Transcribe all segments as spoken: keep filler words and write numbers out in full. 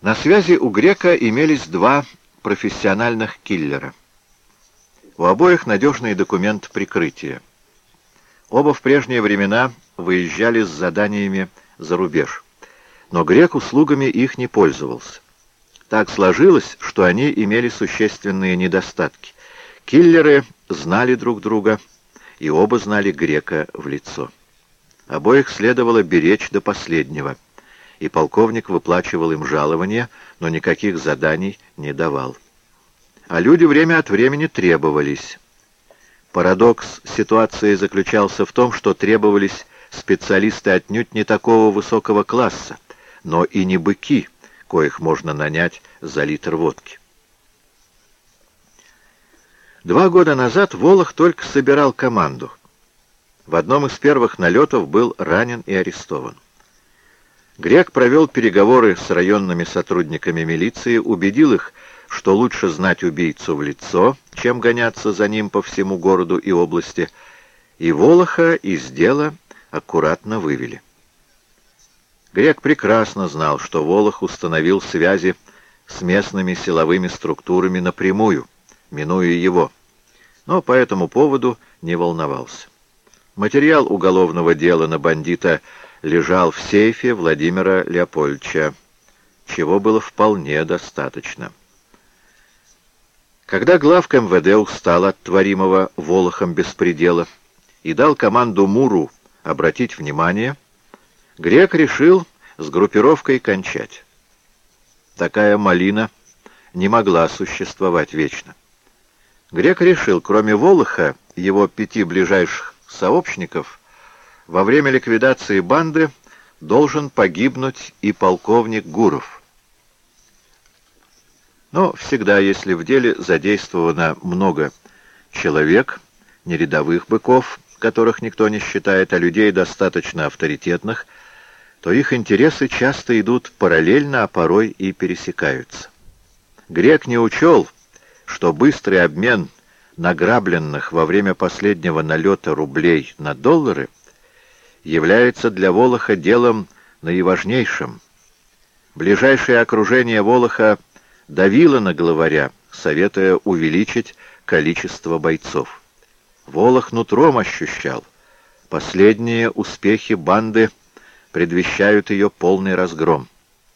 На связи у Грека имелись два профессиональных киллера. У обоих надежный документ прикрытия. Оба в прежние времена выезжали с заданиями за рубеж, но Грек услугами их не пользовался. Так сложилось, что они имели существенные недостатки. Киллеры знали друг друга, и оба знали Грека в лицо. Обоих следовало беречь до последнего, и полковник выплачивал им жалования, но никаких заданий не давал. А люди время от времени требовались. Парадокс ситуации заключался в том, что требовались специалисты отнюдь не такого высокого класса, но и не быки, коих можно нанять за литр водки. Два года назад Волох только собирал команду. В одном из первых налетов был ранен и арестован. Грек провел переговоры с районными сотрудниками милиции, убедил их, что лучше знать убийцу в лицо, чем гоняться за ним по всему городу и области, и Волоха из дела аккуратно вывели. Грек прекрасно знал, что Волох установил связи с местными силовыми структурами напрямую, минуя его, но по этому поводу не волновался. Материал уголовного дела на бандита лежал в сейфе Владимира Леопольдовича, чего было вполне достаточно. Когда главк эм вэ дэ устал от творимого Волохом беспредела и дал команду Муру обратить внимание, Грек решил с группировкой кончать. Такая малина не могла существовать вечно. Грек решил, кроме Волоха, его пяти ближайших сообщников, во время ликвидации банды должен погибнуть и полковник Гуров. Но всегда, если в деле задействовано много человек, не рядовых быков, которых никто не считает, а людей достаточно авторитетных, то их интересы часто идут параллельно, а порой и пересекаются. Грек не учел, что быстрый обмен награбленных во время последнего налета рублей на доллары является для Волоха делом наиважнейшим. Ближайшее окружение Волоха давило на главаря, советуя увеличить количество бойцов. Волох нутром ощущал. Последние успехи банды предвещают ее полный разгром.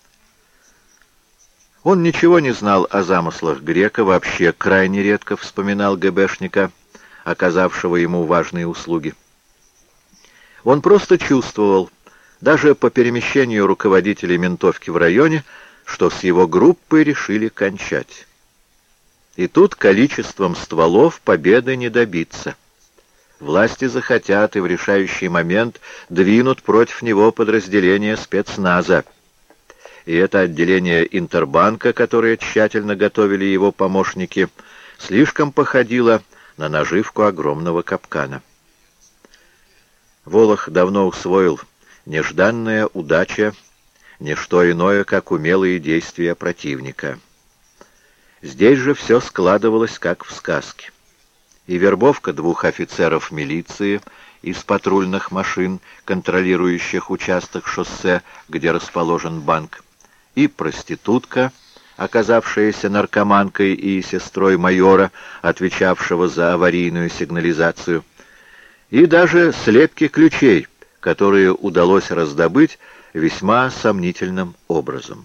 Он ничего не знал о замыслах Грека, вообще крайне редко вспоминал ГБшника, оказавшего ему важные услуги. Он просто чувствовал, даже по перемещению руководителей ментовки в районе, что с его группой решили кончать. И тут количеством стволов победы не добиться. Власти захотят и в решающий момент двинут против него подразделения спецназа. И это отделение Интербанка, которое тщательно готовили его помощники, слишком походило на наживку огромного капкана. Волох давно усвоил: нежданная удача — не что иное, как умелые действия противника. Здесь же все складывалось, как в сказке. И вербовка двух офицеров милиции из патрульных машин, контролирующих участок шоссе, где расположен банк, и проститутка, оказавшаяся наркоманкой и сестрой майора, отвечавшего за аварийную сигнализацию, и даже слепки ключей, которые удалось раздобыть весьма сомнительным образом.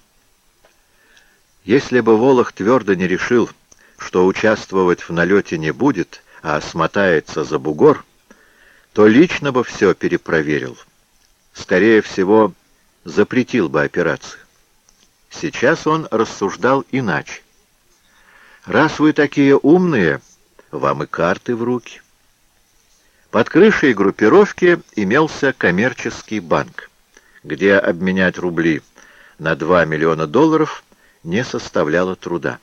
Если бы Волох твердо не решил, что участвовать в налете не будет, а смотается за бугор, то лично бы все перепроверил. Скорее всего, запретил бы операцию. Сейчас он рассуждал иначе. Раз вы такие умные, вам и карты в руки. Под крышей группировки имелся коммерческий банк, где обменять рубли на два миллиона долларов не составляло труда.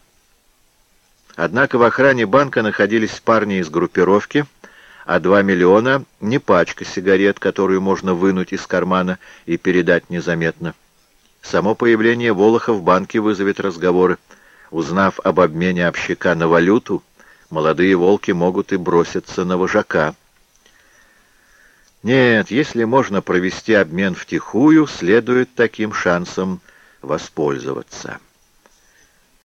Однако в охране банка находились парни из группировки, а два миллиона — не пачка сигарет, которую можно вынуть из кармана и передать незаметно. Само появление Волоха в банке вызовет разговоры. Узнав об обмене общака на валюту, молодые волки могут и броситься на вожака. Нет, если можно провести обмен втихую, следует таким шансом воспользоваться.